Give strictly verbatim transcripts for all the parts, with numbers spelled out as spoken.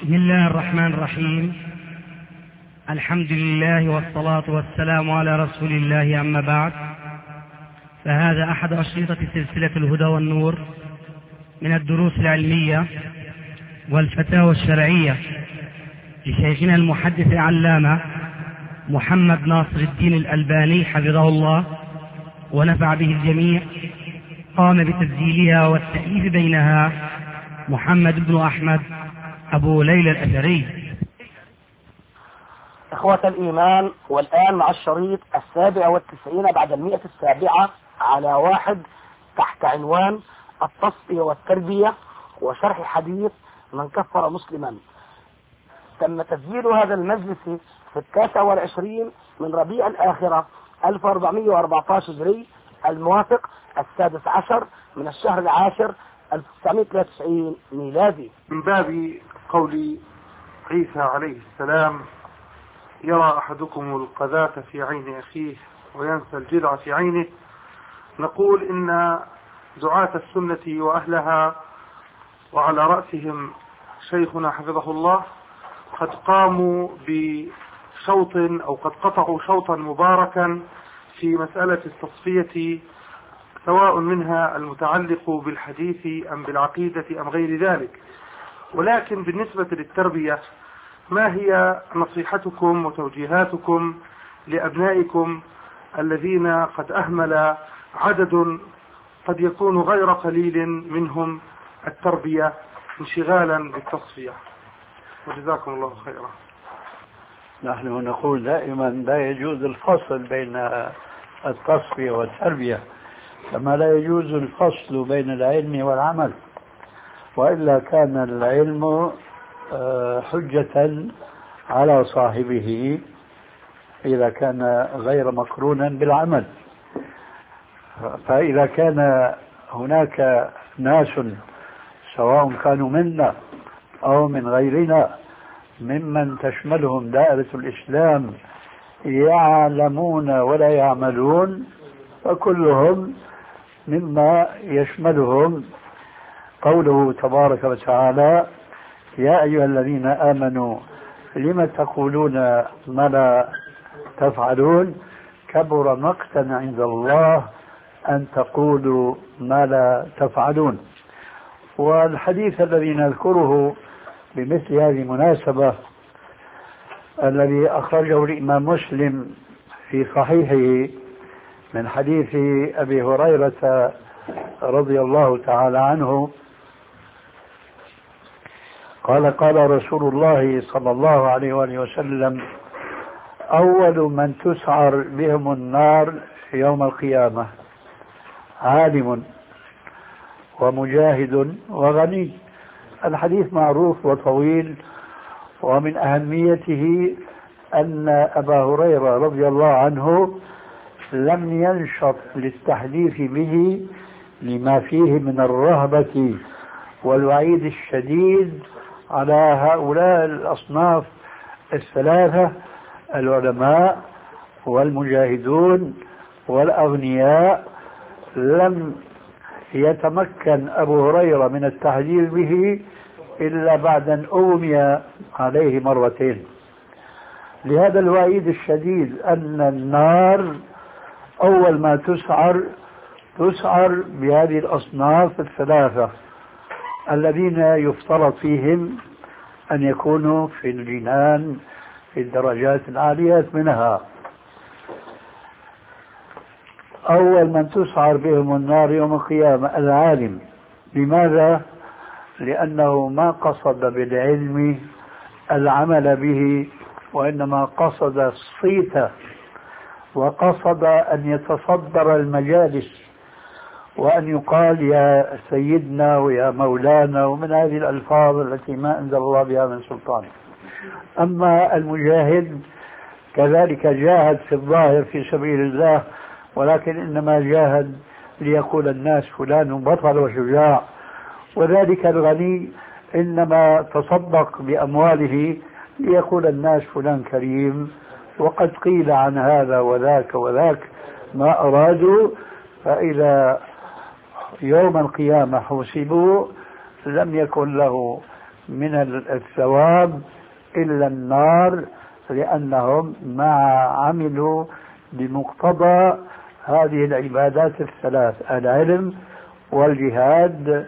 بسم الله الرحمن الرحيم. الحمد لله والصلاة والسلام على رسول الله، أما بعد، فهذا أحد أشرطة سلسلة الهدى والنور من الدروس العلمية والفتاوى الشرعية لشيخنا المحدث العلامة محمد ناصر الدين الألباني حفظه الله ونفع به الجميع. قام بتسجيلها والتأليف بينها محمد بن أحمد أبو ليلى الأثري. إخوة الإيمان، والآن مع الشريط السابع والتسعين بعد المئة السابعة على واحد تحت عنوان التصفية والتربية وشرح حديث من كفر مسلما. تم تسجيل هذا المجلس في التاسع والعشرين من ربيع الآخرة ألف وأربعمائة وأربعة عشر هجري، الموافق السادس عشر من الشهر العاشر ألف وتسعمائة وثلاثة وتسعين ميلادي. من باب قول عيسى عليه السلام: يرى أحدكم القذاة في عين أخيه وينسى الجذع في عينه، نقول إن دعاة السنة وأهلها وعلى رأسهم شيخنا حفظه الله قد قاموا بشوط أو قد قطعوا شوطا مباركا في مسألة التصفية، سواء منها المتعلق بالحديث أم بالعقيدة أم غير ذلك. ولكن بالنسبة للتربية، ما هي نصيحتكم وتوجيهاتكم لأبنائكم الذين قد أهمل عدد قد يكون غير قليل منهم التربية انشغالا بالتصفية؟ وجزاكم الله خيرا. نحن نقول دائما لا يجوز الفصل بين التصفية والتربية، كما لا يجوز الفصل بين العلم والعمل، وإلا كان العلم حجة على صاحبه إذا كان غير مقرونا بالعمل. فإذا كان هناك ناس سواء كانوا منا أو من غيرنا ممن تشملهم دائرة الإسلام يعلمون ولا يعملون، فكلهم مما يشملهم قوله تبارك وتعالى: يا أيها الذين آمنوا لم تقولون ما لا تفعلون كبر مقتا عند الله أن تقولوا ما لا تفعلون. والحديث الذي نذكره بمثل هذه المناسبة الذي أخرجه الإمام مسلم في صحيحه من حديث أبي هريرة رضي الله تعالى عنه قال: قال رسول الله صلى الله عليه وآله وسلم: أول من تسعر بهم النار يوم القيامة عالم ومجاهد وغني. الحديث معروف وطويل، ومن أهميته أن أبا هريرة رضي الله عنه لم ينشط للتحديث به لما فيه من الرهبة والوعيد الشديد على هؤلاء الأصناف الثلاثة: العلماء والمجاهدون والأغنياء. لم يتمكن أبو هريرة من التحذير به إلا بعد أن أغمي عليه مرتين. لهذا الوعيد الشديد أن النار أول ما تسعر تسعر بهذه الأصناف الثلاثة الذين يفترض فيهم أن يكونوا في الجنان في الدرجات العالية منها. أول من تسعر بهم النار يوم القيامة العالم. لماذا؟ لأنه ما قصد بالعلم العمل به، وإنما قصد الصيت، وقصد أن يتصدر المجالس وأن يقال يا سيدنا ويا مولانا ومن هذه الألفاظ التي ما أنزل الله بها من سلطان. أما المجاهد كذلك جاهد في الظاهر في سبيل الله، ولكن إنما جاهد ليقول الناس فلان بطل وشجاع. وذلك الغني إنما تصدق بأمواله ليقول الناس فلان كريم، وقد قيل عن هذا وذاك وذاك ما أرادوا، فإذا يوم القيامة حسبوا لم يكن له من الثواب إلا النار، لأنهم ما عملوا بمقتضى هذه العبادات الثلاث: العلم والجهاد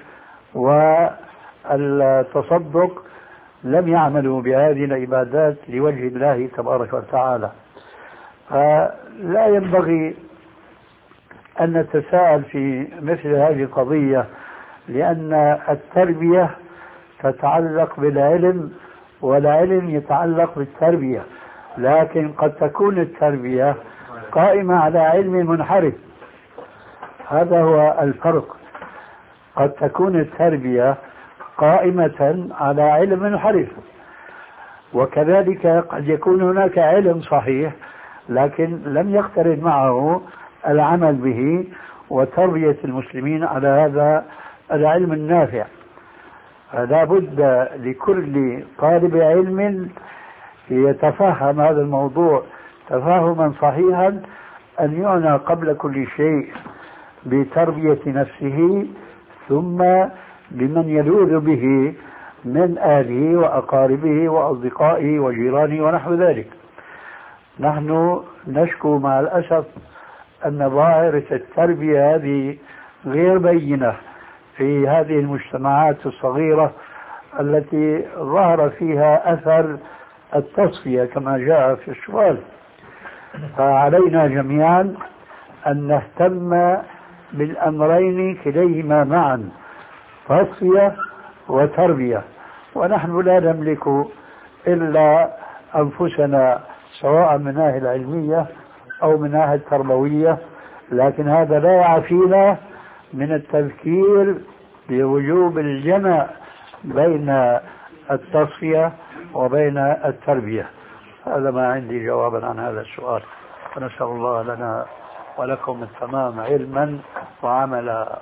والتصدق، لم يعملوا بهذه العبادات لوجه الله تبارك وتعالى. فلا ينبغي أن نتساءل في مثل هذه القضية، لأن التربية تتعلق بالعلم والعلم يتعلق بالتربية، لكن قد تكون التربية قائمة على علم منحرف. هذا هو الفرق. قد تكون التربية قائمة على علم منحرف، وكذلك قد يكون هناك علم صحيح لكن لم يقترن معه العمل به وتربية المسلمين على هذا العلم النافع. فلا بد لكل طالب علم يتفهم هذا الموضوع تفاهما صحيحا أن يعنى قبل كل شيء بتربية نفسه، ثم بمن يلوذ به من أهله وأقاربه وأصدقائه وجيرانه ونحو ذلك. نحن نشكو مع الأسف أن ظاهرة التربية هذه غير بينة في هذه المجتمعات الصغيرة التي ظهر فيها أثر التصفية كما جاء في السؤال. فعلينا جميعا أن نهتم بالأمرين كليهما معا، تصفية وتربية. ونحن لا نملك إلا أنفسنا، سواء من ناحية العلمية أو من ناحية التربوية، لكن هذا لا يعفينا من التفكير بوجوب الجمع بين التصفية وبين التربية. هذا ما عندي جوابا عن هذا السؤال، ونسأل الله لنا ولكم التمام علما وعملا.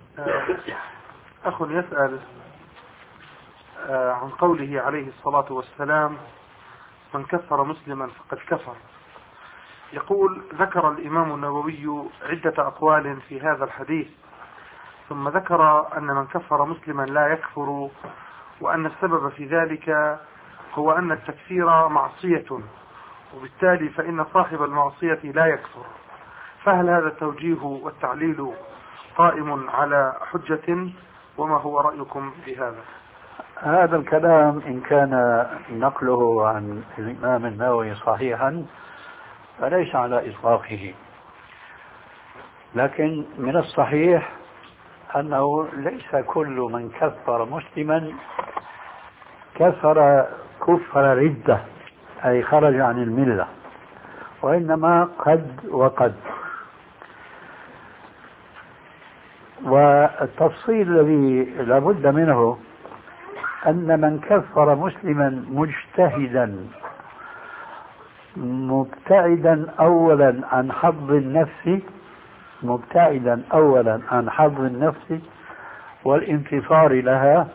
أخ يسأل عن قوله عليه الصلاة والسلام: من كفر مسلما فقد كفر. يقول: ذكر الإمام النووي عدة أقوال في هذا الحديث، ثم ذكر أن من كفر مسلما لا يكفر، وأن السبب في ذلك هو أن التكفير معصية، وبالتالي فإن صاحب المعصية لا يكفر. فهل هذا التوجيه والتعليل قائم على حجة؟ وما هو رأيكم بهذا؟ هذا الكلام إن كان نقله عن الإمام النووي صحيحا فليس على إطلاقه، لكن من الصحيح أنه ليس كل من كفر مسلما كفر كفر ردة أي خرج عن الملة، وإنما قد وقد. والتفصيل الذي لابد منه أن من كفر مسلما مجتهدا مبتعدا أولا عن حظ النفس مبتعدا أولا عن حظ النفس والانتصار لها،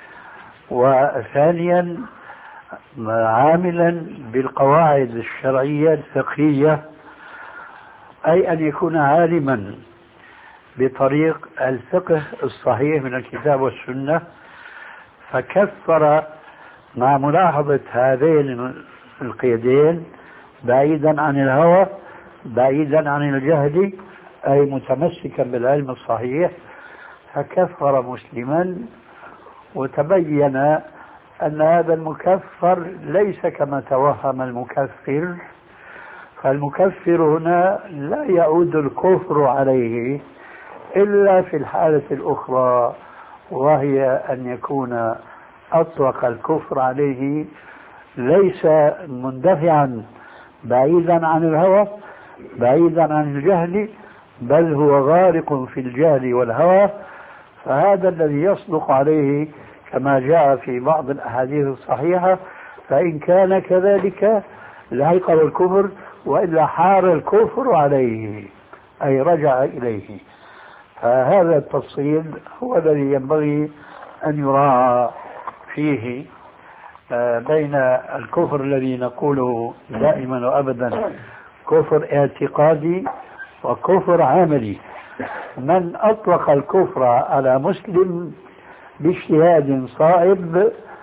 وثانيا عاملا بالقواعد الشرعية الفقهية، أي أن يكون عالما بطريق الفقه الصحيح من الكتاب والسنة، فكفر مع ملاحظة هذين القيدين: بعيدا عن الهوى، بعيدا عن الجهل، أي متمسكا بالعلم الصحيح، فكفر مسلما. وتبين أن هذا المكفر ليس كما توهم المكفر، فالمكفر هنا لا يعود الكفر عليه إلا في الحالة الأخرى، وهي أن يكون أطلق الكفر عليه ليس مندفعا بعيدا عن الهوى بعيدا عن الجهل، بل هو غارق في الجهل والهوى. فهذا الذي يصدق عليه كما جاء في بعض الأحاديث الصحيحة، فإن كان كذلك لحقه الكفر، وإلا حار الكفر عليه أي رجع إليه. فهذا التفصيل هو الذي ينبغي أن يراعى فيه بين الكفر الذي نقوله دائما وأبدا كفر اعتقادي وكفر عملي. من أطلق الكفر على مسلم باجتهاد صائب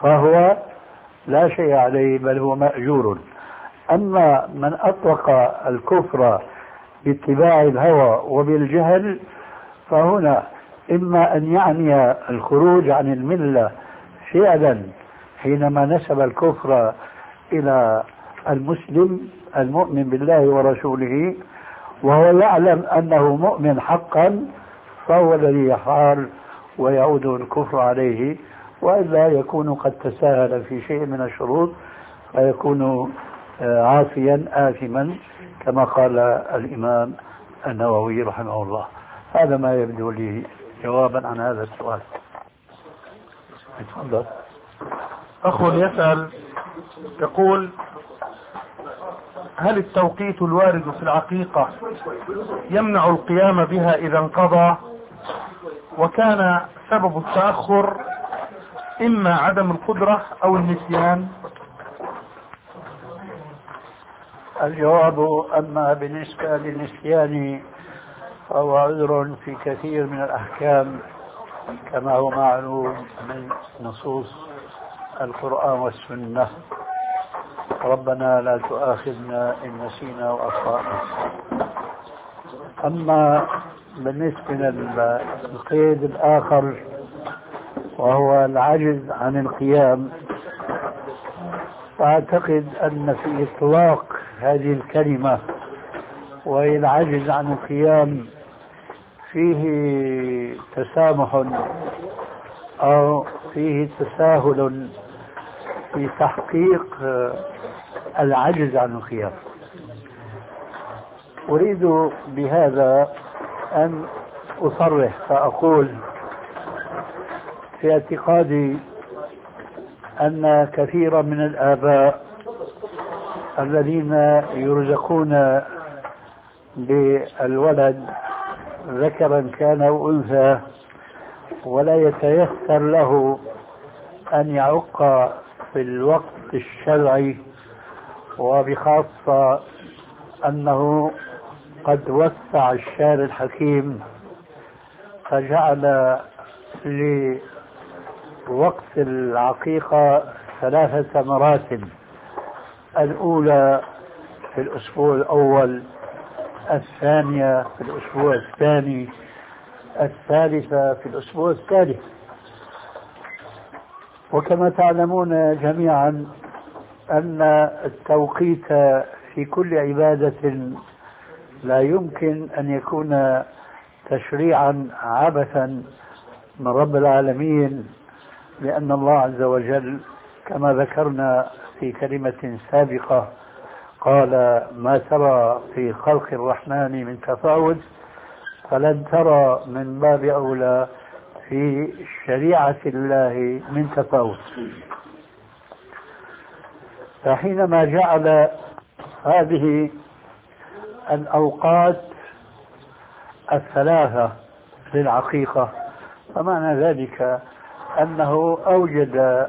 فهو لا شيء عليه بل هو مأجور. أما من أطلق الكفر باتباع الهوى وبالجهل فهنا إما أن يعني الخروج عن الملة فعلا حينما نسب الكفر إلى المسلم المؤمن بالله ورسوله وهو يعلم أنه مؤمن حقا، فهو الذي يحار ويعود الكفر عليه، وإلا يكون قد تساهل في شيء من الشروط فيكون عاصيا آثما كما قال الإمام النووي رحمه الله. هذا ما يبدو لي جوابا عن هذا السؤال. تفضل. أخ يسأل يقول: هل التوقيت الوارد في العقيقة يمنع القيام بها إذا انقضى؟ وكان سبب التأخر إما عدم القدرة أو النسيان؟ الجواب: أما بالنسبة للنسيان فهو عذر في كثير من الأحكام كما هو معلوم من نصوص القرآن والسنة. ربنا لا تؤاخذنا إن نسينا وأخطأنا. أما بالنسبة للقيد الآخر وهو العجز عن القيام، فأعتقد أن في إطلاق هذه الكلمة وهي العجز عن القيام فيه تسامح أو فيه تساهل في تحقيق العجز عن القيام. أريد بهذا أن أصرح فأقول في اعتقادي أن كثيرا من الآباء الذين يرزقون بالولد ذكرا كان أو أنثى ولا يتيسر له أن يعق في الوقت الشرعي، وبخاصة أنه قد وسع الشارع الحكيم فجعل لوقت العقيقة ثلاثة مراتب: الأولى في الأسبوع الأول، الثانية في الأسبوع الثاني، الثالثة في الأسبوع الثالث. وكما تعلمون جميعا أن التوقيت في كل عبادة لا يمكن أن يكون تشريعا عبثا من رب العالمين، لأن الله عز وجل كما ذكرنا في كلمة سابقة قال: ما ترى في خلق الرحمن من تفاوت فلن ترى من باب أولى في شريعة الله من تفاوت. فحينما جعل هذه الأوقات الثلاثة للعقيقة فمعنى ذلك أنه أوجد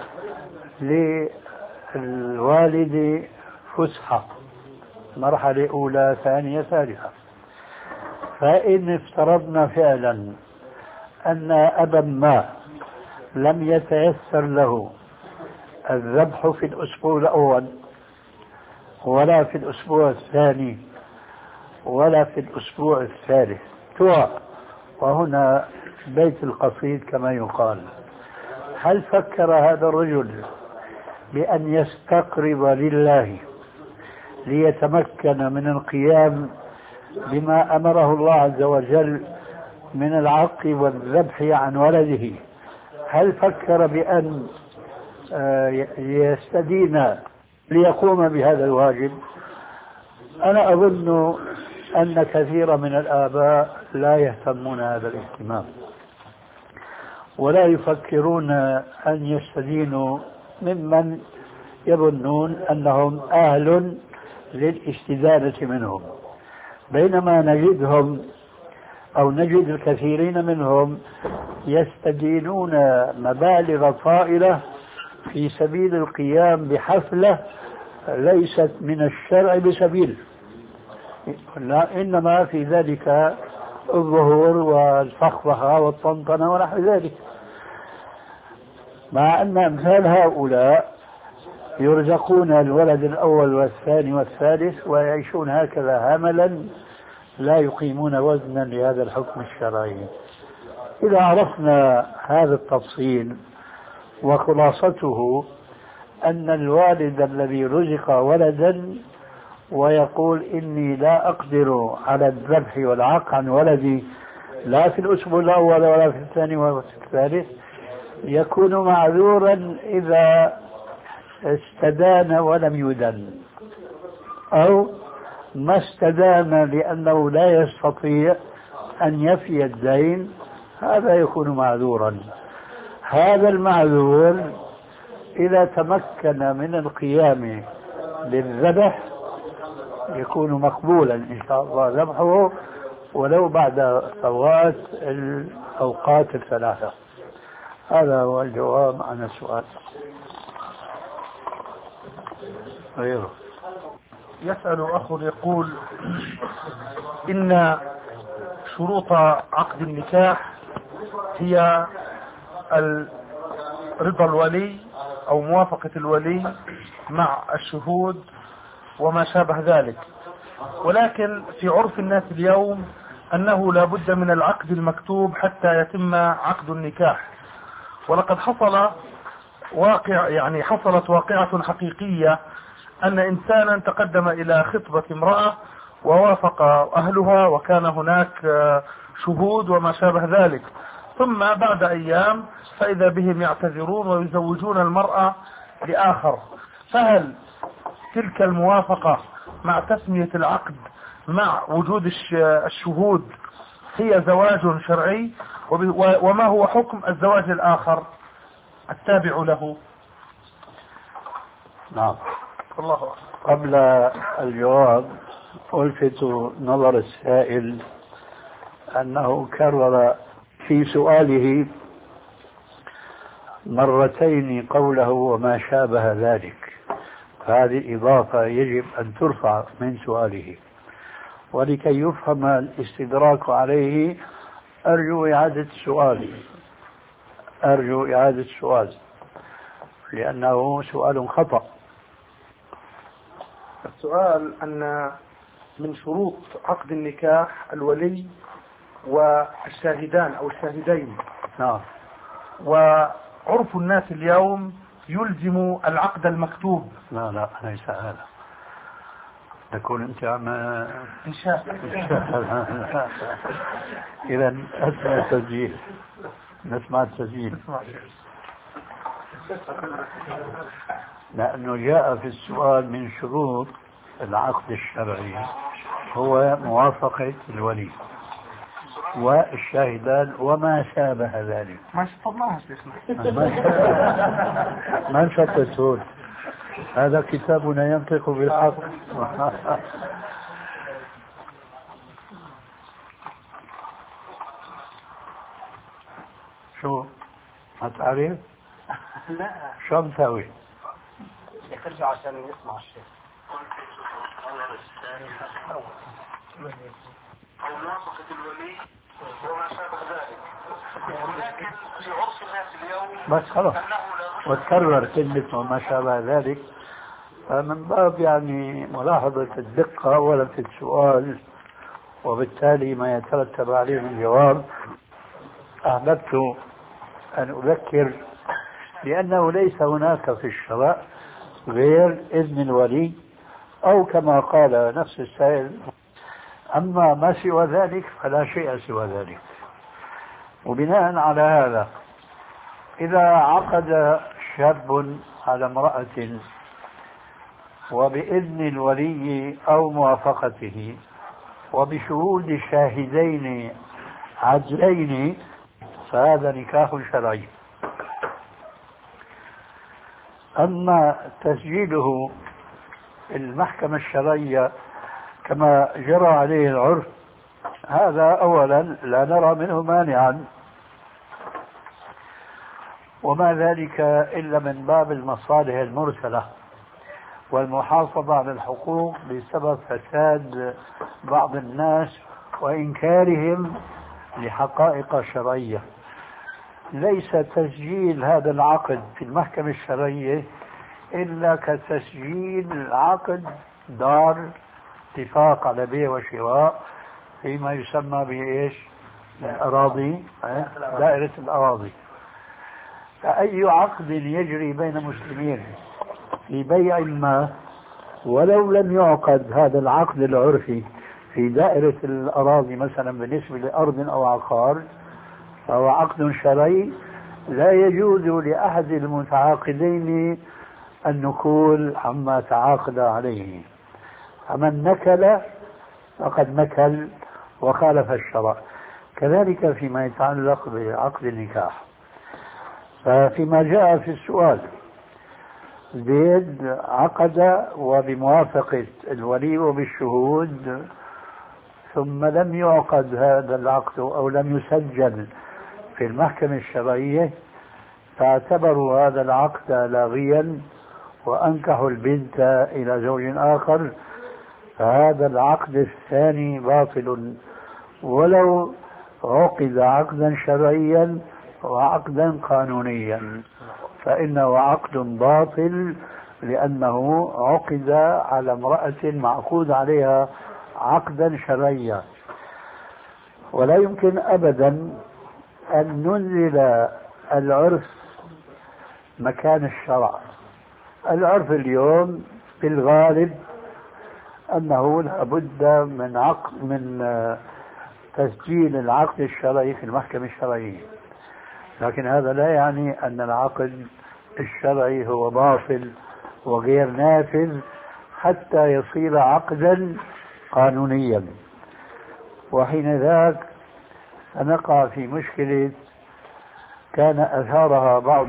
للوالد فسحة، مرحلة أولى ثانية ثالثة. فإن افترضنا فعلا أن أبا ما لم يتيسر له الذبح في الأسبوع الأول ولا في الأسبوع الثاني ولا في الأسبوع الثالث، وهنا بيت القصيد كما يقال، هل فكر هذا الرجل بأن يستقرب لله ليتمكن من القيام بما أمره الله عز وجل من العق والذبح عن ولده؟ هل فكر بأن يستدين ليقوم بهذا الواجب؟ أنا أظن أن كثير من الآباء لا يهتمون هذا الاهتمام ولا يفكرون أن يستدينوا ممن يظنون أنهم أهل للاستدانة منهم، بينما نجدهم أو نجد الكثيرين منهم يستدينون مبالغ طائلة في سبيل القيام بحفلة ليست من الشرع بسبيل، إنما في ذلك الظهور والفخفخة والطنطنة ونحو ذلك. مع أن أمثال هؤلاء يرزقون الولد الأول والثاني والثالث ويعيشون هكذا هملا لا يقيمون وزنا لهذا الحكم الشرعي. إذا عرفنا هذا التفصيل وخلاصته أن الوالد الذي رزق ولدا ويقول إني لا أقدر على الذبح والعاق عن ولدي لا في الأسبوع الأول ولا في الثاني ولا في الثالث يكون معذورا إذا استدان ولم يدن، أو ما استدان لأنه لا يستطيع أن يفي الدين، هذا يكون معذورا. هذا المعذور إذا تمكن من القيام بالذبح يكون مقبولا إن شاء الله ذبحه ولو بعد فوات الأوقات الثلاثة. هذا هو الجواب عن السؤال. غيره يسأل أخ يقول إن شروط عقد النكاح هي رضا الولي أو موافقة الولي مع الشهود وما شابه ذلك، ولكن في عرف الناس اليوم أنه لا بد من العقد المكتوب حتى يتم عقد النكاح. ولقد حصل واقع يعني حصلت واقعة حقيقية أن إنسانا تقدم إلى خطبة امرأة ووافق أهلها وكان هناك شهود وما شابه ذلك، ثم بعد أيام فإذا بهم يعتذرون ويزوجون المرأة لآخر. فهل تلك الموافقة مع تسمية العقد مع وجود الشهود هي زواج شرعي؟ وما هو حكم الزواج الآخر التابع له؟ نعم. الله قبل الجواب ألفت نظر السائل أنه كرر في سؤاله مرتين قوله وما شابه ذلك، هذه إضافة يجب أن ترفع من سؤاله، ولكي يفهم الاستدراك عليه أرجو إعادة السؤال أرجو إعادة السؤال لأنه سؤال خطأ. السؤال أن من شروط عقد النكاح الولي والشاهدان أو الشاهدين. نعم. وعرف الناس اليوم يلزم العقد المكتوب. لا لا ليس هذا، تكون أنت عم إنشاء. إذا أسمع التسجيل، نسمع التسجيل، لأنه جاء في السؤال من شروط العقد الشرعي هو موافقة الولي والشاهدان وما شابه ذلك. ما شطبناها شيخنا. ما شطبتون، هذا كتابنا ينطق بالحق. شو ما تعرف؟ لا شو مسوي؟ يرجع عشان يسمع الشيخ. أو موافقة الولي وما شابه ذلك، ولكن في عرف الناس اليوم بس خلاص وتكرر كلمة وما شابه ذلك، فمن باب يعني ملاحظة الدقة أولا في السؤال وبالتالي ما يترتب عليه من جواب، أحببت أن أذكر لأنه ليس هناك في الشرع غير إذن الولي أو كما قال نفس السائل، أما ما سوى ذلك فلا شيء سوى ذلك. وبناء على هذا إذا عقد شاب على امرأة وبإذن الولي أو موافقته وبشهود شاهدين عدلين فهذا نكاح شرعي. أما تسجيله المحكمة الشرعية كما جرى عليه العرف هذا أولا لا نرى منه مانعا، وما ذلك إلا من باب المصالح المرسلة والمحافظة على الحقوق بسبب فساد بعض الناس وإنكارهم لحقائق شرعية. ليس تسجيل هذا العقد في المحكمة الشرعية إلا كتسجيل عقد دار اتفاق على بيع وشراء فيما يسمى بإيش؟ الأراضي، دائرة الأراضي. فأي عقد يجري بين مسلمين في بيع ما ولو لم يعقد هذا العقد العرفي في دائرة الأراضي مثلا بالنسبة لأرض أو عقار فهو عقد شرعي لا يجوز لأحد المتعاقدين النكول عما تعاقد عليه. فمن نكل فقد نكل وخالف الشرع. كذلك فيما يتعلق بعقد النكاح. ففيما جاء في السؤال زيد عقد وبموافقة الولي وبالشهود ثم لم يعقد هذا العقد أو لم يسجل في المحكمة الشرعية فاعتبروا هذا العقد لاغيا وأنكحوا البنت إلى زوج آخر، فهذا العقد الثاني باطل ولو عقد عقدا شرعيا وعقدا قانونيا، فإنه عقد باطل لأنه عقد على امرأة معقود عليها عقدا شرعيا. ولا يمكن أبدا أن ننزل العرف مكان الشرع. العرف اليوم في الغالب أنه لابد من عقد من تسجيل العقد الشرعي في المحكمة الشرعية، لكن هذا لا يعني أن العقد الشرعي هو باطل وغير نافذ حتى يصير عقدا قانونيا، وحين ذاك سنقع في مشكلة كان أثارها بعض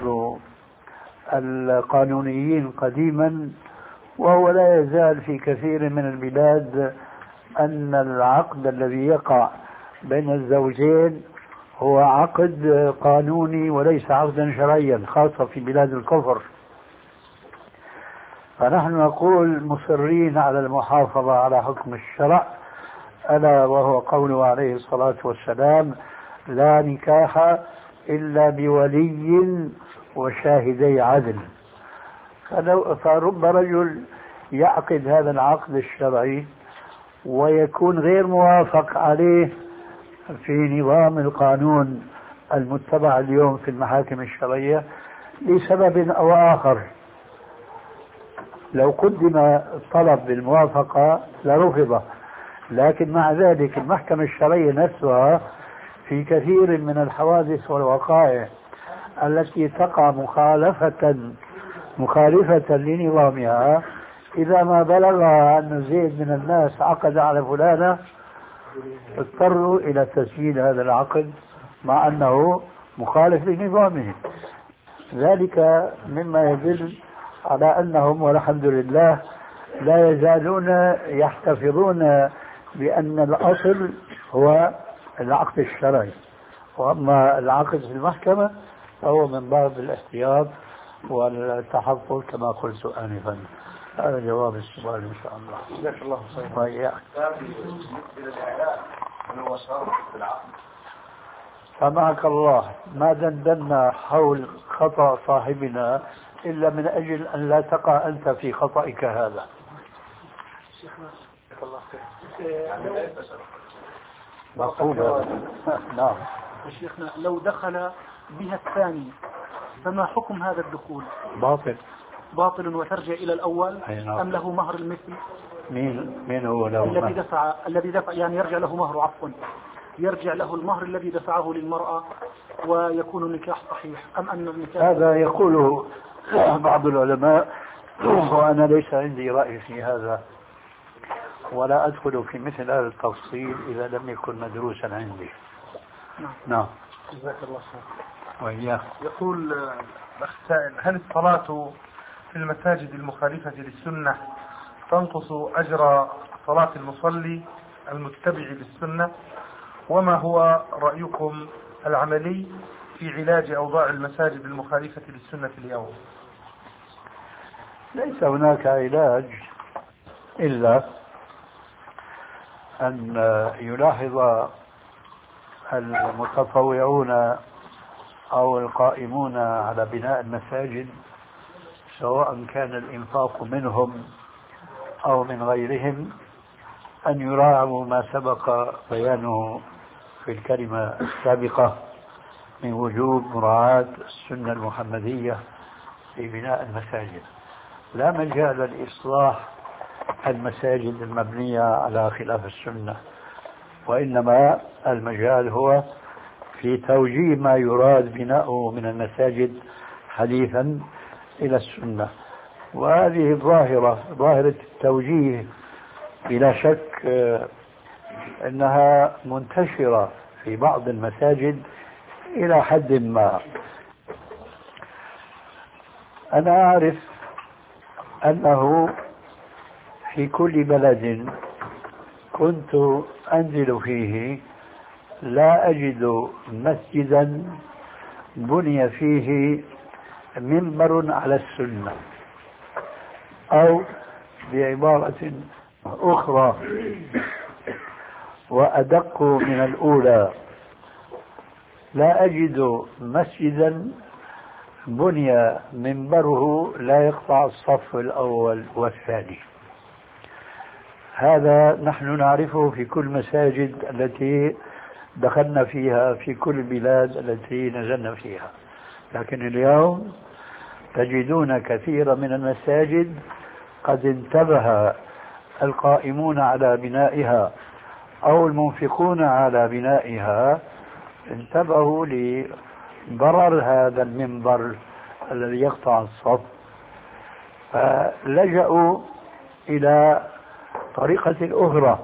القانونيين قديما وهو لا يزال في كثير من البلاد أن العقد الذي يقع بين الزوجين هو عقد قانوني وليس عقدا شرعيا، خاصة في بلاد الكفر. فنحن نقول مصرين على المحافظة على حكم الشرع، ألا وهو قوله عليه الصلاة والسلام: لا نكاح إلا بولي وشاهدي عدل. فرب رجل يعقد هذا العقد الشرعي ويكون غير موافق عليه في نظام القانون المتبع اليوم في المحاكم الشرعية لسبب أو آخر. لو قدم الطلب بالموافقة لرفض، لكن مع ذلك المحكمة الشرعية نفسها في كثير من الحوادث والوقائع التي تقع مخالفة مخالفة لنظامها إذا ما بلغها أن زيد من الناس عقد على فلانة اضطروا إلى تسجيل هذا العقد مع أنه مخالف لنظامهم. ذلك مما يدل على أنهم والحمد لله لا يزالون يحتفظون بأن الأصل هو العقد الشرعي، وأما العقد في المحكمة فهو من باب الاحتياط والتحفظ كما قلت آنفا. هذا جواب السؤال إن شاء الله. جزاك الله خيرا. وإياك. سمعك الله، ما دندنا حول خطأ صاحبنا إلا من أجل أن لا تقع أنت في خطأك هذا. جزاك الله خير. مفهوم. نعم. شيخنا لو دخل بها الثاني فما حكم هذا الدخول؟ باطل. باطل وترجع إلى الأول نعم. أم له مهر المثل؟ مين مين هو له الذي مهر؟ دفع الذي دفع يعني يرجع له مهر، عفوا يرجع له المهر الذي دفعه للمرأة ويكون النكاح صحيح، أم أن النكاح هذا يقوله بعض العلماء وأنا ليس عندي رأي في هذا ولا أدخل في مثل هذا التفصيل إذا لم يكن مدروسا عندي. نعم. نعم. جزاك الله خير. وإياك. يقول الأخ سائل: هل الصلاة في المساجد المخالفة للسنة تنقص أجر صلاة المصلي المتبع للسنة؟ وما هو رأيكم العملي في علاج أوضاع المساجد المخالفة للسنة اليوم؟ ليس هناك علاج إلا أن يلاحظ المتطوعون أو القائمون على بناء المساجد، سواء كان الإنفاق منهم أو من غيرهم، أن يراعوا ما سبق بيانه في الكلمة السابقة من وجوب مراعاة السنة المحمدية في بناء المساجد. لا مجال لإصلاح المساجد المبنية على خلاف السنة، وإنما المجال هو في توجيه ما يراد بناؤه من المساجد حديثا إلى السنة. وهذه الظاهرة، ظاهرة التوجيه، بلا شك أنها منتشرة في بعض المساجد إلى حد ما. أنا أعرف أنه في كل بلد كنت أنزل فيه لا أجد مسجدا بني فيه منبر على السنة، أو بعبارة أخرى وأدق من الأولى، لا أجد مسجدا بني منبره لا يقطع الصف الأول والثاني. هذا نحن نعرفه في كل مساجد التي دخلنا فيها في كل البلاد التي نزلنا فيها، لكن اليوم تجدون كثير من المساجد قد انتبه القائمون على بنائها أو المنفقون على بنائها، انتبهوا لضرر هذا المنبر الذي يقطع الصف، فلجأوا إلى طريقة أخرى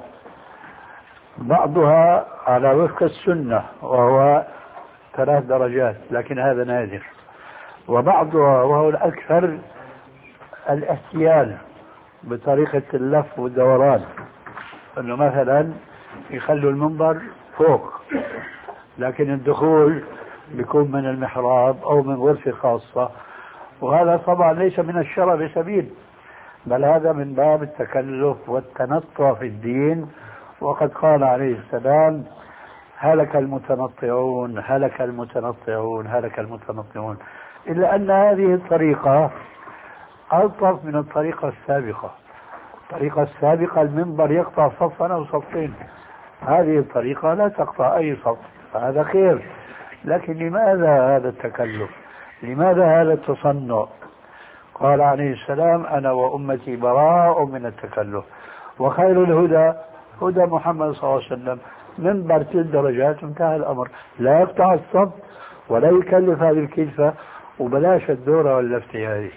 بعضها على وفق السنة وهو ثلاث درجات، لكن هذا نادر، وبعضها وهو الأكثر الاحتيال بطريقة اللف والدوران، أنه مثلا يخلوا المنبر فوق لكن الدخول بيكون من المحراب أو من غرفة خاصة، وهذا طبعا ليس من الشرع بسبيل، بل هذا من باب التكلف والتنطع في الدين. وقد قال عليه السلام: هلك المتنطعون هلك المتنطعون هلك المتنطعون. إلا أن هذه الطريقة ألطف من الطريقة السابقة. الطريقة السابقة المنبر يقطع صفا أو صفين، هذه الطريقة لا تقطع أي صف، هذا خير. لكن لماذا هذا التكلف؟ لماذا هذا التصنع؟ قال عليه السلام: أنا وأمتي براء من التكلف، وخير الهدى هدى محمد صلى الله عليه وسلم، منبر ثلاث درجات انتهى الأمر، لا يقطع الصف ولا يكلف هذه الكلفة، وبلاش الدورة واللفتة هذه.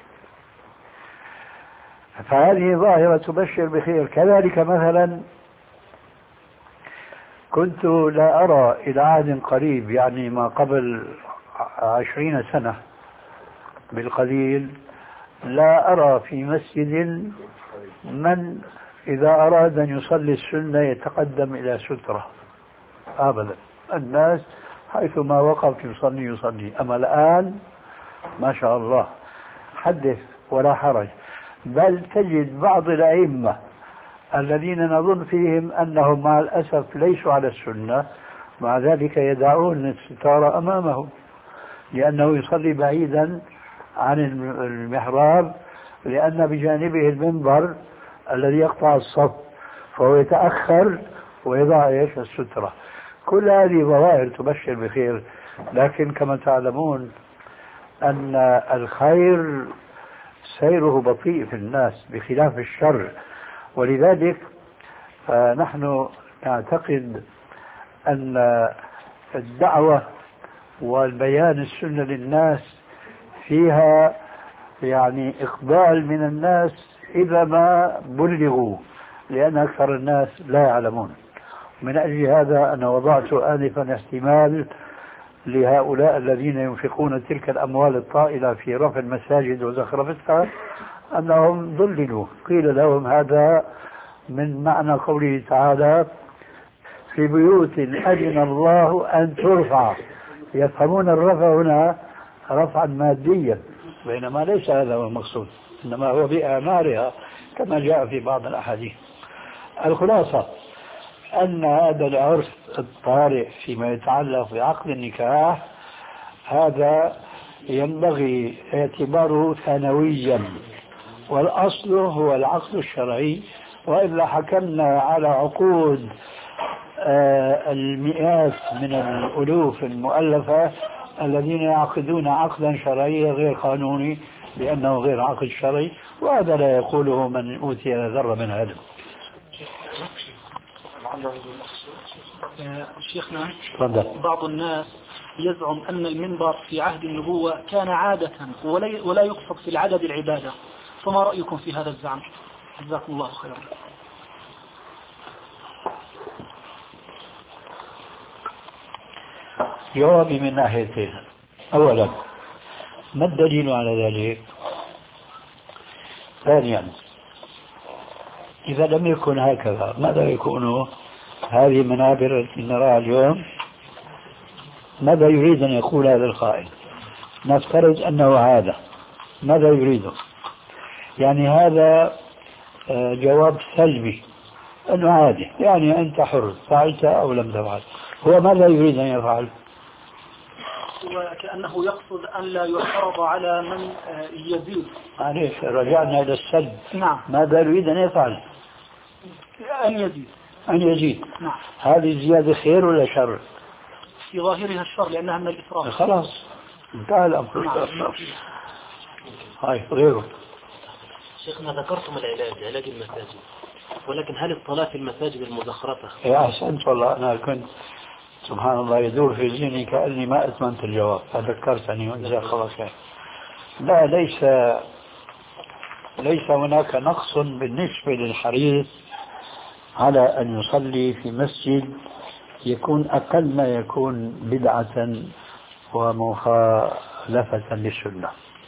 فهذه ظاهرة تبشر بخير. كذلك مثلا كنت لا أرى إلى عهد قريب، يعني ما قبل عشرين سنة بالقليل، لا أرى في مسجد من إذا أراد أن يصلي السنة يتقدم إلى سترة أبدا، الناس حيثما وقف يصلي يصلي. أما الآن ما شاء الله حدث ولا حرج، بل تجد بعض الأئمة الذين نظن فيهم أنهم مع الأسف ليسوا على السنة، مع ذلك يدعون الستارة أمامهم، لأنه يصلي بعيدا عن المحراب، لأن بجانبه المنبر الذي يقطع الصف، فهو يتأخر ويضع ايش السترة. كل هذه ظواهر تبشر بخير، لكن كما تعلمون أن الخير سيره بطيء في الناس بخلاف الشر، ولذلك فنحن نعتقد أن الدعوة والبيان السنة للناس فيها يعني إقبال من الناس إذا ما بلغوا، لأن أكثر الناس لا يعلمون. من أجل هذا أنا وضعت آنفا احتمال لهؤلاء الذين ينفقون تلك الأموال الطائلة في رفع المساجد وزخرفتها أنهم ضللوا. قيل لهم هذا من معنى قوله تعالى: في بيوت أذن الله أن ترفع. يفهمون الرفع هنا رفعا ماديا، بينما ليس هذا هو المقصود، إنما هو بأعمارها كما جاء في بعض الأحاديث. الخلاصة أن هذا العرس الطارئ فيما يتعلق بعقد النكاح هذا ينبغي اعتباره ثانويا، والأصل هو العقد الشرعي، وإلا حكمنا على عقود المئات من الألوف المؤلفة الذين يعقدون عقدا شرعيا غير قانوني لأنه غير عقد شرعي، وهذا لا يقوله من أوتي ذرة من علم. شيخنا، تفضل. بعض الناس يزعم أن المنبر في عهد النبوة كان عادة ولا يقصد في العدد العبادة، فما رأيكم في هذا الزعم؟ جزاكم الله خيرا. جوابي من ناحيتين. أولا، ما الدليل على ذلك؟ ثانيا، إذا لم يكن هكذا ماذا يكون؟ هذه المنابر التي نراها اليوم، ماذا يريد أن يقول هذا القائل؟ نفترض أنه عادة، ماذا يريده؟ يعني هذا جواب سلبي، أنه عادي، يعني أنت حر، فعلت أو لم تفعل. هو ماذا يريد أن يفعل؟ وكأنه يقصد أن لا يعترض على من يزيد. معليش، رجعنا إلى السلب. نعم. ماذا يريد أن يفعل؟ أن يزيد. أن يزيد. نعم. هذه الزيادة خير ولا شر؟ في ظاهرها الشر لأنها من الإسراف. خلاص انتهى الأمر. نعم. هاي غيره. شيخنا، ذكرتم العلاج، علاج المساجد، ولكن هل الصلاة في المساجد المزخرفة؟ يا أحسنت والله، أنا كنت سبحان الله يدور في ذهني كأني ما أتمنت الجواب، فذكرتني وجزاك الله خير. لا، ليس ليس هناك نقص بالنسبة للحريص على أن يصلي في مسجد يكون أقل ما يكون بدعة ومخالفة للسنة.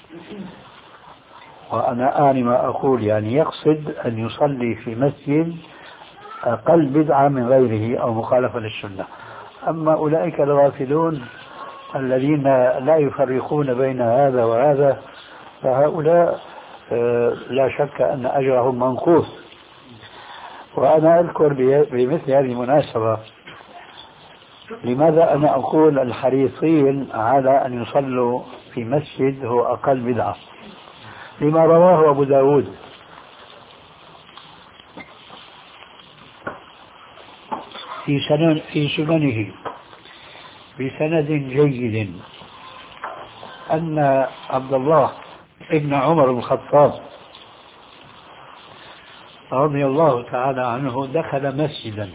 وأنا آني ما أقول، يعني يقصد أن يصلي في مسجد أقل بدعة من غيره أو مخالفة للسنة. أما أولئك الغافلون الذين لا يفرقون بين هذا وهذا، فهؤلاء لا شك أن أجرهم منقوص. وأنا أذكر بمثل هذه المناسبة لماذا أنا أقول الحريصين على أن يصلوا في مسجد هو أقل بدعة، لما رواه أبو داود في سنن في سننه بسند جيد أن عبد الله ابن عمر بن الخطاب رضي الله تعالى عنه دخل مسجدا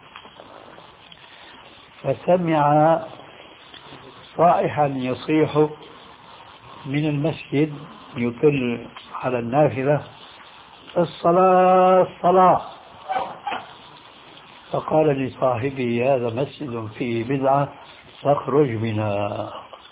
فسمع صائحا يصيح من المسجد يطل على النافذة: الصلاة الصلاة. فقال لصاحبه: هذا مسجد فيه بدعة فاخرج بنا.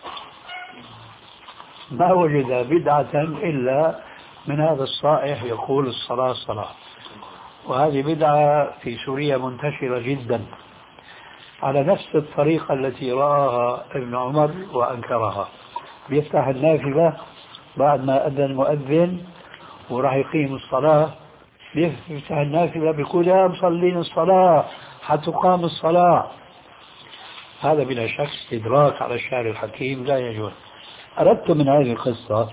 ما وجد بدعة إلا من هذا الصائح يقول الصلاة الصلاة. وهذه بدعة في سوريا منتشرة جدا على نفس الطريقة التي رآها ابن عمر وأنكرها. بيفتح النافذة بعد ما أذن المؤذن وراح يقيم الصلاة، بيفتح النافذة بيقول: يا مصلين الصلاة حتقام الصلاة. هذا بلا شك استدراك على الشارع الحكيم، لا يجوز. أردت من هذه القصة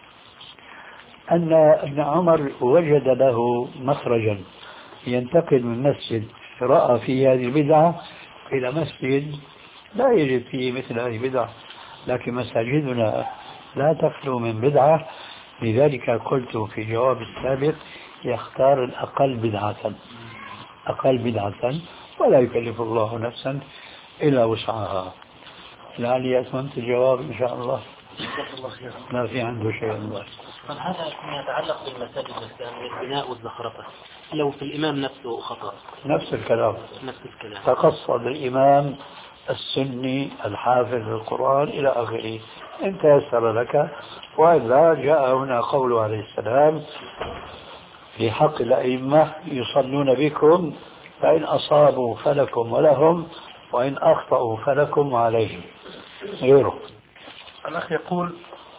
أن ابن عمر وجد له مخرجا ينتقل من مسجد رأى فيه هذه البدعة إلى مسجد لا يجد فيه مثل هذه البدعة، لكن مساجدنا لا تخلو من بدعة. لذلك قلت في جواب السابق يختار الأقل بدعة، أقل بدعة، ولا يكلف الله نفسا إلا وسعها. لعلي أتممت الجواب إن شاء الله. لا في عنده شيء الله. هذا فيما يتعلق بالمساجد نفسها من البناء والزخرفة، لو في الإمام نفسه خطأ. نفس الكلام. نفس الكلام. تقصد الإمام السني الحافظ للقرآن إلى آخره، إن تيسر لك. وإلا جاء هنا قول عليه السلام في حق الأئمة: يصلون بكم فإن أصابوا فلكم ولهم وإن أخطأوا فلكم وعليهم. غيره. الأخ يقول: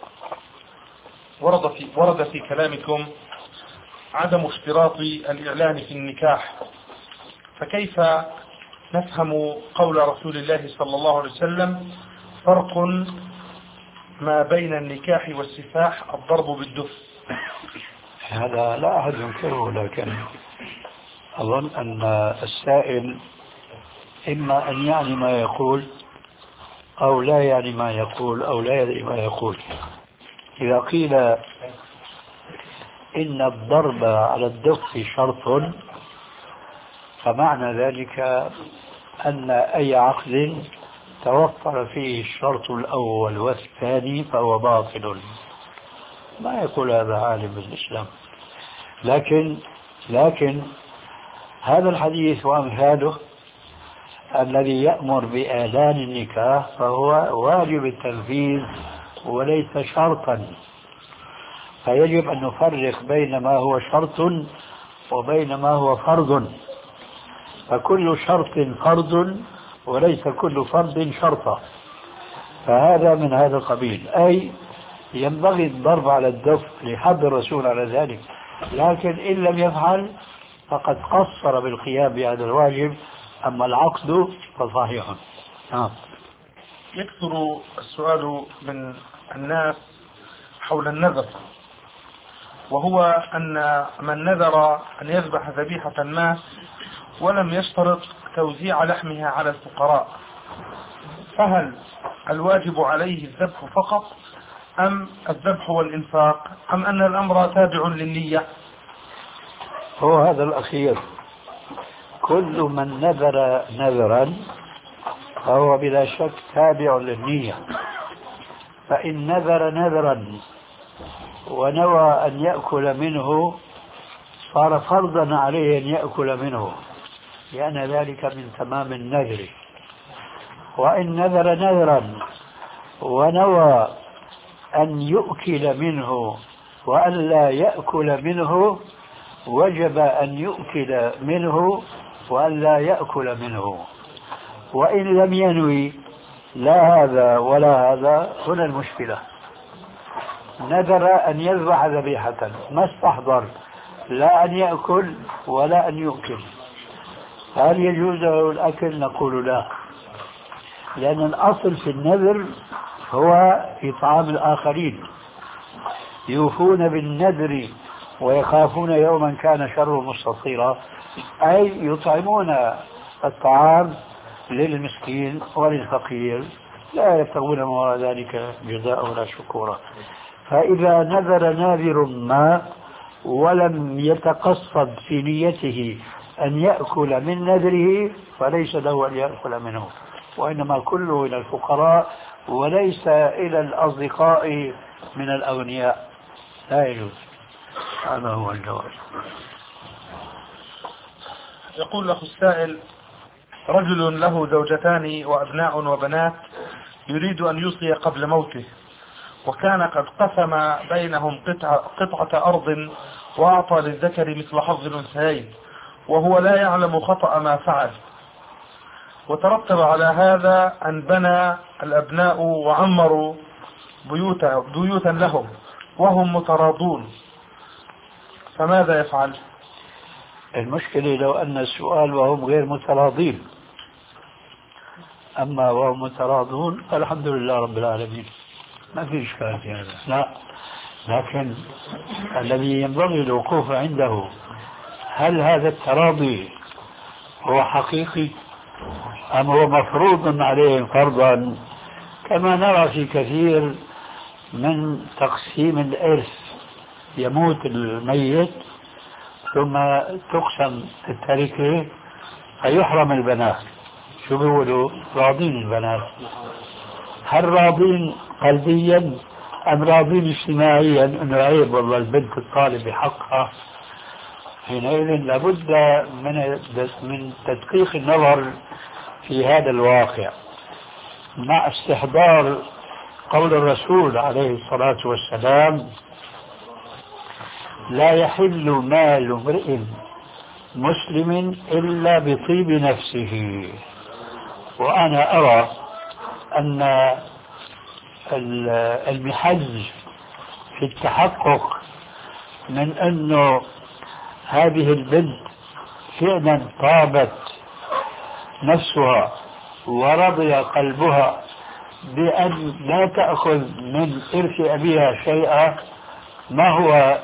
ورد في, ورد في كلامكم عدم اشتراط الإعلان في النكاح، فكيف نفهم قول رسول الله صلى الله عليه وسلم: فرق ما بين النكاح والسفاح الضرب بالدف. هذا لا أحد ينكره، لكن أظن أن السائل إما أن يعني ما يقول أو لا يعني ما يقول أو لا يدري ما يقول. إذا قيل إن الضرب على الدف شرط، فمعنى ذلك أن أي عقد توفر فيه الشرط الأول والثاني فهو باطل. ما يقول هذا عالم بالإسلام، لكن لكن هذا الحديث وأمثاله الذي يأمر بإعلان النكاح فهو واجب التنفيذ وليس شرطا، فيجب أن نفرق بين ما هو شرط وبين ما هو فرض، فكل شرط فرض وليس كل فرض شرطا، فهذا من هذا القبيل. أي ينبغي الضرب على الدف لحد الرسول على ذلك، لكن إن لم يفعل فقد قصر بالقيام بهذا الواجب، أما العقد فصحيح. آه. يكثر السؤال من الناس حول النذر، وهو أن من نذر أن يذبح ذبيحة ما ولم يشترط توزيع لحمها على الفقراء، فهل الواجب عليه الذبح فقط أم الذبح والإنفاق، أم أن الأمر تابع للنية؟ هو هذا الأخير، كل من نذر نذرا فهو بلا شك تابع للنية، فإن نذر نذرا ونوى أن يأكل منه صار فرضا عليه أن يأكل منه، لأن ذلك من تمام النذر. وإن نذر نذرا ونوى أن يؤكل منه وأن لا يأكل منه وجب أن يؤكل منه وأن لا يأكل منه. وإن لم ينوي لا هذا ولا هذا، هنا المشكلة. نذر أن يذبح ذبيحة ما استحضر لا أن يأكل ولا أن يؤكل، هل يجوز له الأكل؟ نقول لا، لأن الأصل في النذر هو إطعام الآخرين، يوفون بالنذر ويخافون يوما كان شره مستطيرا، أي يطعمون الطعام للمسكين وللفقير لا يبتغون وراء ذلك جزاء ولا شكورا. فإذا نذر ناذر ما ولم يتقصد في نيته أن يأكل من نذره فليس له أن يأكل منه، وإنما كله إلى الفقراء وليس إلى الأصدقاء من الأغنياء، لا يجوز. هذا هو الجواب. يقول له السائل: رجل له زوجتان وأبناء وبنات يريد أن يوصي قبل موته، وكان قد قسم بينهم قطعة, قطعة أرض وأعطى للذكر مثل حظ الأنثيين، وهو لا يعلم خطأ ما فعل، وترتب على هذا أن بنى الأبناء وعمروا بيوتا, بيوتا لهم وهم متراضون، فماذا يفعل؟ المشكلة لو أن السؤال وهم غير متراضين، أما وهم متراضون فالحمد لله رب العالمين، ما في إشكال في هذا. لا، لكن الذي ينبغي الوقوف عنده هل هذا التراضي هو حقيقي أم هو مفروض عليهم فرضا، كما نرى في كثير من تقسيم الإرث، يموت الميت ثم تقسم التركة فيحرم البنات. شو بيقولوا؟ راضين البنات. هل راضين قلبيا أم راضين اجتماعيا أنه عيب والله البنت الطالب بحقها؟ حينئذ لابد من من تدقيق النظر في هذا الواقع مع استحضار قول الرسول عليه الصلاة والسلام: لا يحل مال امرئ مسلم إلا بطيب نفسه. وأنا أرى أن المحج في التحقق من أنه هذه البنت فعلا طابت نفسها ورضي قلبها بأن لا تأخذ من إرث أبيها شيئا. ما هو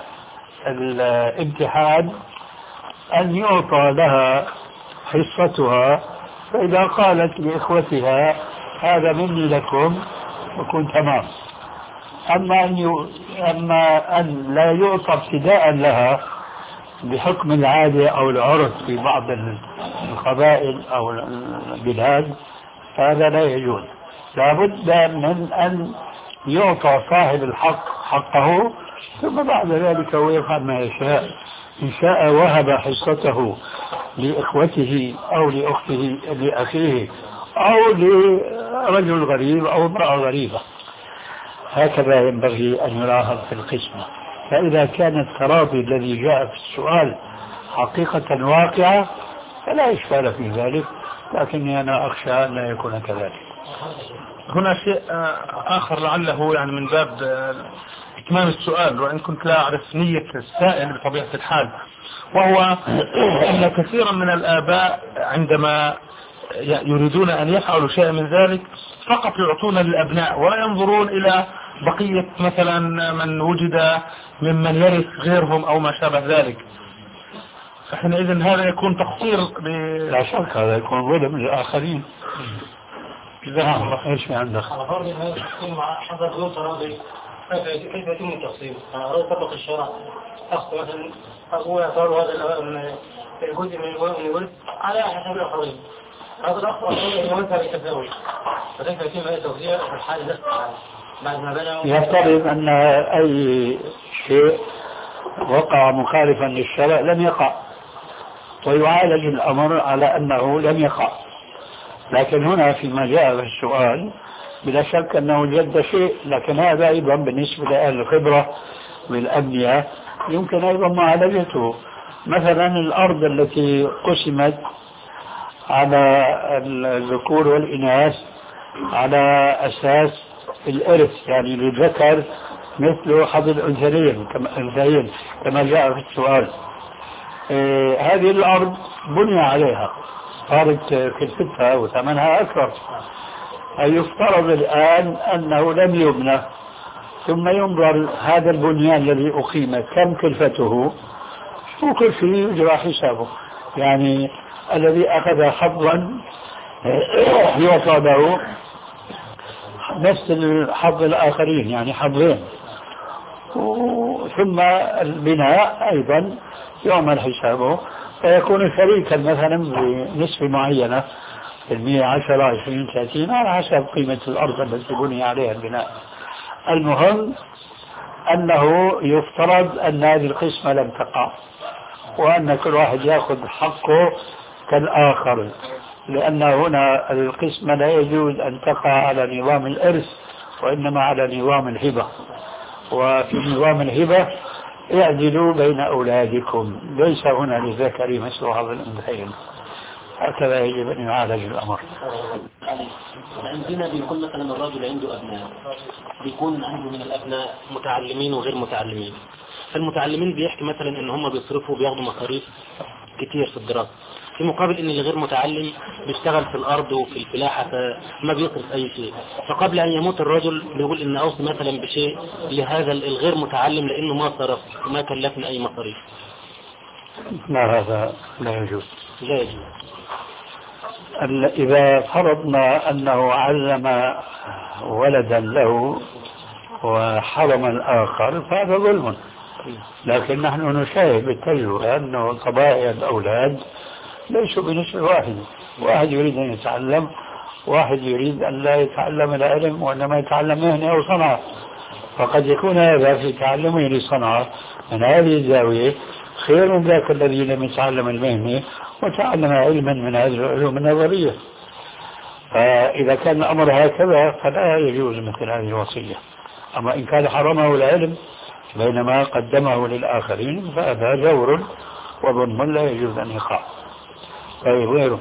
الامتحان؟ أن يعطى لها حصتها، فإذا قالت لإخوتها هذا مني لكم يكون تمام. أما أن, ي... أما أن لا يعطى ابتداء لها بحكم العادة أو العرف في بعض القبائل أو البلاد، هذا لا يجوز. لابد من أن يعطى صاحب الحق حقه، ثم بعد ذلك هو يفعل ما يشاء. إن شاء وهب حصته لإخوته أو لأخته لأخيه أو لرجل غريب أو امرأة غريبة. هكذا ينبغي أن يلاحظ في القسمة. فإذا كان التراضي الذي جاء في السؤال حقيقة واقعة فلا إشكال في ذلك، لكني أنا أخشى أن لا يكون كذلك. هنا شيء آخر لعله يعني من باب إتمام السؤال، وإن كنت لا أعرف نية السائل بطبيعة الحال، وهو أن كثيرا من الآباء عندما يريدون أن يفعلوا شيء من ذلك فقط يعطون للأبناء ولا ينظرون إلى بقية مثلا من وجد ممن يرث غيرهم أو ما شابه ذلك. فحينئذ هذا يكون تقصير ب... لا شك هذا يكون ظلم للآخرين. نعم. ايش عندك؟ على فرض ان هذا التقسيم مع حضر بدون تراضي كيف يتم التقسيم؟ انا اريد اطبق الشرع، اخذ مثلا ابوه يختار هذا الجزء من الورث على حسب الاخرين، هذا الاخ يورثها بالتساوي، فكيف يتم هذا التوزيع في الحال ده بعد ما بنوا؟ يفترض ان اي شيء وقع مخالفا للشرع لم يقع، ويعالج الامر على انه لم يقع. لكن هنا فيما جاء في السؤال بلا شك أنه جد شيء، لكن هذا أيضا بالنسبة لأهل الخبرة بالأبنية يمكن أيضا معالجته. مثلا الأرض التي قسمت على الذكور والإناث على أساس الإرث، يعني للذكر مثل حظ الأنثيين كما جاء في السؤال، إيه هذه الأرض بني عليها صارت كلفتها وثمنها أكثر. يفترض الآن أنه لم يبنى، ثم ينظر هذا البنيان الذي أقيم كم كلفته، شو كلفه يجرى حسابه، يعني الذي أخذ حظا يعطى له نفس الحظ الآخرين، يعني حظين. ثم البناء أيضا يعمل حسابه، فيكون شريكا مثلا بنسبة معينة في المية، عشرة، عشرين، ثلاثين، على حسب قيمة الأرض التي بني عليها البناء. المهم أنه يفترض أن هذه القسمة لم تقع، وأن كل واحد يأخذ حقه كالآخر، لأن هنا القسمة لا يجوز أن تقع على نظام الإرث وإنما على نظام الهبة. وفي نظام الهبة اعدلوا بين أولادكم، ليس هنا للذكر مثل هذا الأنثيين. هكذا يجب أن يعالج الأمر. عندنا بيكون مثلا الرجل عنده أبناء، بيكون عنده من الأبناء متعلمين وغير متعلمين. فالمتعلمين بيحكي مثلا إن هم بيصرفوا بياخدوا مصاريف كتير في الدراسة، في مقابل ان الغير متعلم بيشتغل في الارض وفي الفلاحة فما بيصرف اي شيء. فقبل ان يموت الرجل بيقول ان اوصي مثلا بشيء لهذا الغير متعلم لانه ما صرف وما كلفني اي مصاريف. لا، هذا لا يجوز. لا يجوز. إذا فرضنا أنه علم ولدا له وحرم الآخر فهذا ظلم، لكن نحن نشاهد بالتجربة أنه طبائع الأولاد ليسوا بنسبة واحدة، واحد يريد أن يتعلم، واحد يريد أن لا يتعلم العلم وإنما يتعلم مهنة أو صنعة. فقد يكون هذا في تعلمه لصنعة من هذه الزاوية خير من ذاك الذي لم يتعلم المهنة وتعلم علما من هذه العلوم النظرية. فإذا كان الأمر هكذا فلا يجوز مثل هذه الوصية. أما إن كان حرمه العلم بينما قدمه للآخرين فهذا جور وظلم لا يجوز أن يقع. طيب غيره.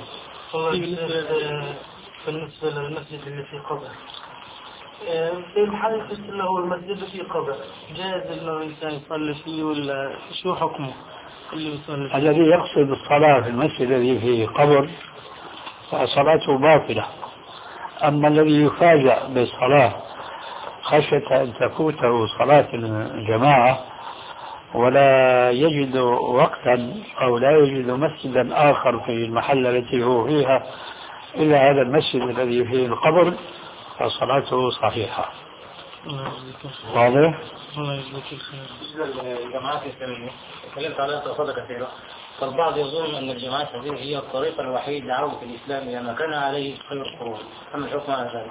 بالنسبة للمسجد اللي فيه قبر، في الحال له المسجد فيه قبر، جائز انه الانسان يصلي فيه ولا شو حكمه؟ اللي يصلي فيه الذي يقصد الصلاة في المسجد الذي فيه قبر فصلاته باطلة. أما الذي يفاجأ بالصلاة خشية أن تفوته صلاة الجماعة ولا يجد وقتا أو لا يجد مسجدا آخر في المحل التي هو فيها إلا هذا المسجد الذي فيه القبر فصلاته صحيحة. واضح؟ الله يجزيك الخير. الجماعات الإسلامية تكلمت عليها تفاصيل كثيرة، فالبعض يظن أن الجماعات هذه هي الطريقة الوحيد لعودة الإسلام إلى ما كان عليه خير القرون، أما الحكم على ذلك؟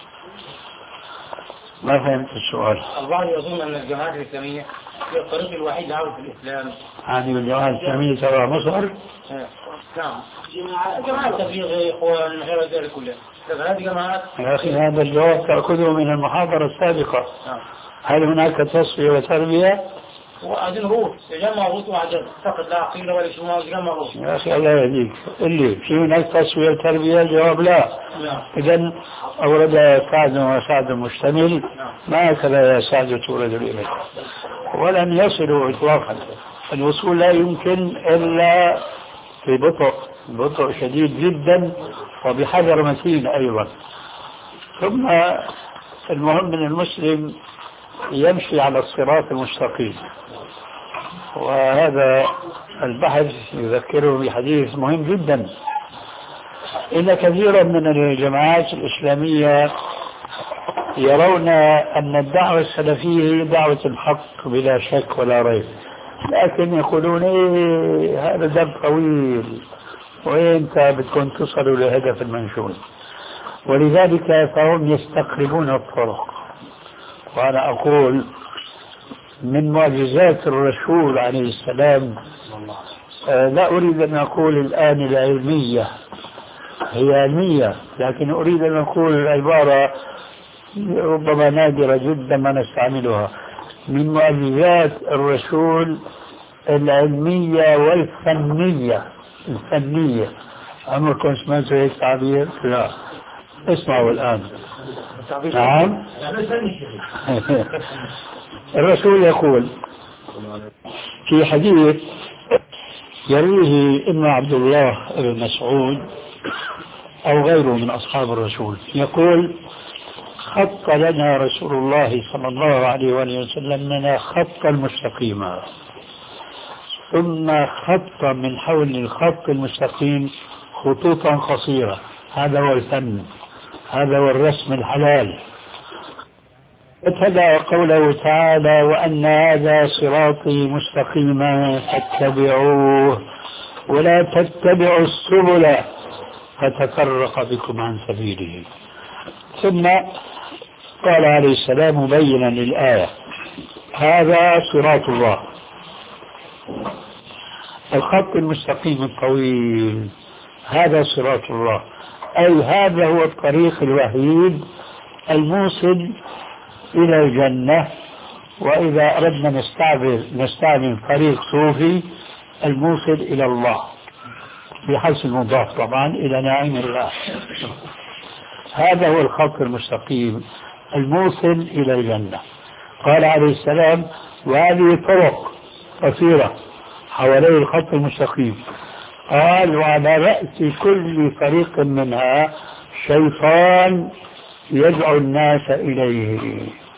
ما فهمت السؤال. البعض يظن أن الجماعات الإسلامية هي الطريق الوحيد لعودة الإسلام. يعني بالجماعة الإسلامية تبع مصر؟ نعم، جماعات تبليغ إخوان غير ذلك كله. هذه جماعات. يا أخي هذا الجواب تأخذه من المحاضرة السابقة. نعم. هل هناك تصفية وتربية؟ وبعدين روح يجمع روح وعدد فقط لا عقيدة ولا شيء، ما يجمع روح. يا أخي الله يهديك، اللي في هناك تصفية وتربية الجواب لا. إذا أورد سعد وسعد مشتمل ما هكذا يا سعد تورد الإليك ولن يصلوا إطلاقا. الوصول لا يمكن إلا في بطء بطء شديد جدا وبحذر متين أيضا. ثم المهم من المسلم يمشي على الصراط المستقيم، وهذا البحث يذكره بحديث مهم جدا. إن كثيرا من الجماعات الإسلامية يرون أن الدعوة السلفية هي دعوة الحق بلا شك ولا ريب، لكن يقولون إيه هذا درب طويل وإنت بتكون تصل لهدف المنشود، ولذلك فهم يستقربون الطرق. وأنا أقول من معجزات الرسول عليه السلام، لا أريد أن أقول الآن العلمية، هي علمية لكن أريد أن أقول العبارة ربما نادرة جدا ما نستعملها، من معجزات الرسول العلمية والفنية. الفنية عمركم سمعتوا هيك تعبير؟ لا، اسمعوا الآن. نعم. الرسول يقول في حديث يرويه إما عبد الله بن مسعود أو غيره من أصحاب الرسول، يقول خط لنا رسول الله صلى الله عليه وآله وسلم لنا خطا مستقيما، ثم خط من حول الخط المستقيم خطوطا قصيرة. هذا هو الفن، هذا هو الرسم الحلال. اتبع قوله تعالى وأن هذا صراطي مستقيما فاتبعوه ولا تتبعوا السبل فتفرق بكم عن سبيله. ثم قال عليه السلام مبينا للآية هذا صراط الله، الخط المستقيم الطويل هذا صراط الله، أي هذا هو الطريق الوحيد الموصل إلى الجنة. وإذا أردنا نستعمل نستعمل طريق صوفي الموصل إلى الله بحيث المضاف طبعا إلى نعيم الله. هذا هو الخط المستقيم الموصل إلى الجنة. قال عليه السلام وهذه طرق قصيرة حوالي الخط المستقيم. قال وعلى رأس كل طريق منها شيطان يدعو الناس إليه.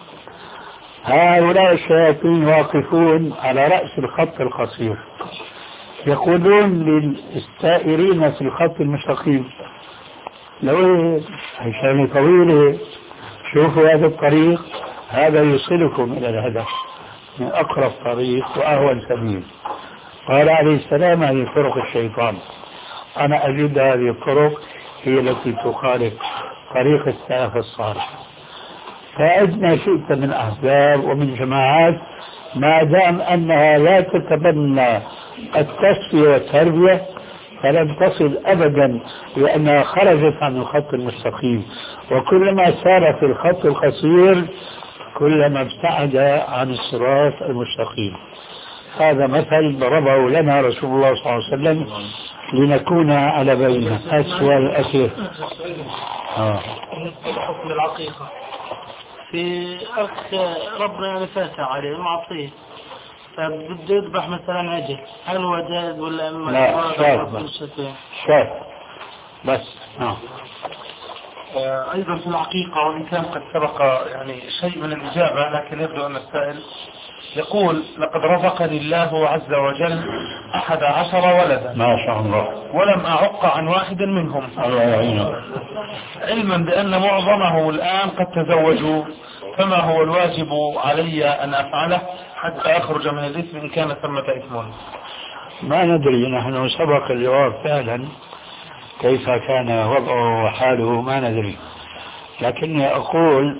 هؤلاء الشياطين واقفون على رأس الخط القصير يقولون للسائرين في الخط المستقيم لو عشان طويلة شوفوا هذا الطريق، هذا يوصلكم إلى الهدف من أقرب طريق وأهون سبيل. قال عليه السلام هذه طرق الشيطان، أنا أجد هذه الطرق هي التي تخالف طريق السلف الصالح. فأدنى شئت من أحزاب ومن جماعات ما دام أنها لا تتبنى التصفية والتربية فلن تصل أبدا، لأنها خرجت عن الخط المستقيم، وكلما سار في الخط القصير كلما ابتعد عن الصراط المستقيم. هذا مثل ضربه لنا رسول الله صلى الله عليه وسلم لنكون على بينه. السؤال الأخير آه. حكم العقيقة في أخ ربنا يعني فاتح عليه معطيه فبده يذبح مثلا عجل، هل هو جائز ولا اما لا؟ شاف بس شاف بس. آه. أيضا في العقيقة، وإن كان قد سبق يعني شيء من الإجابة لكن يبدو أن السائل يقول: لقد رزقني الله عز وجل أحد عشر ولدا ما شاء الله ولم أعق عن واحد منهم، الله يعينه، علما بأن معظمه الآن قد تزوجوا، فما هو الواجب علي أن أفعله حتى أخرج من الإثم إن كان ثمة إثم؟ ما ندري، نحن سبق الجواب فعلا كيف كان وضعه وحاله ما ندري، لكني أقول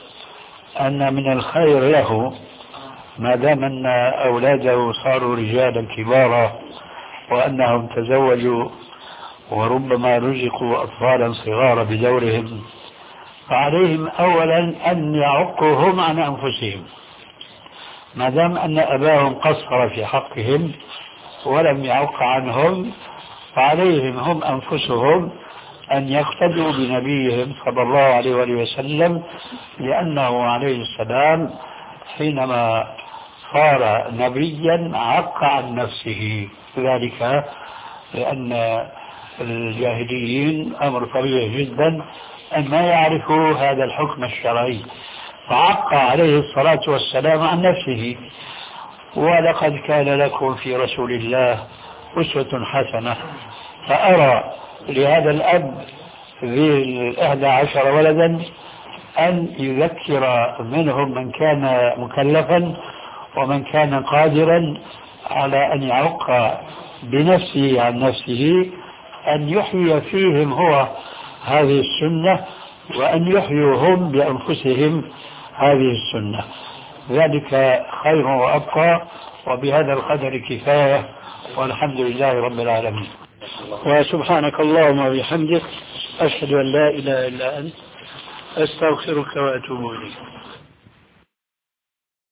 أن من الخير له ما دام أن أولاده صاروا رجالا كبارا وأنهم تزوجوا وربما رزقوا أطفالا صغارا بدورهم، فعليهم أولا أن يعقوا هم عن أنفسهم، ما دام أن أباهم قصر في حقهم ولم يعق عنهم، فعليهم هم أنفسهم أن يقتدوا بنبيهم صلى الله عليه وآله وسلم، لأنه عليه السلام حينما صار نبيا عق عن نفسه، ذلك لأن الجاهليين أمر طبيعي جدا أن ما يعرفوا هذا الحكم الشرعي، فعق عليه الصلاة والسلام عن نفسه. ولقد كان لكم في رسول الله أسوة حسنة، فأرى لهذا الأب ذي الأحد عشر ولدا أن يذكر منهم من كان مكلفا ومن كان قادرا على أن يعق بنفسه عن نفسه، أن يحيي فيهم هو هذه السنة وأن يحيوا هم بأنفسهم هذه السنة، ذلك خير وأبقى. وبهذا القدر كفاية، والحمد لله رب العالمين. وسبحانك اللهم وبحمدك، أشهد أن لا إله إلا أنت، أستغفرك وأتوب إليك.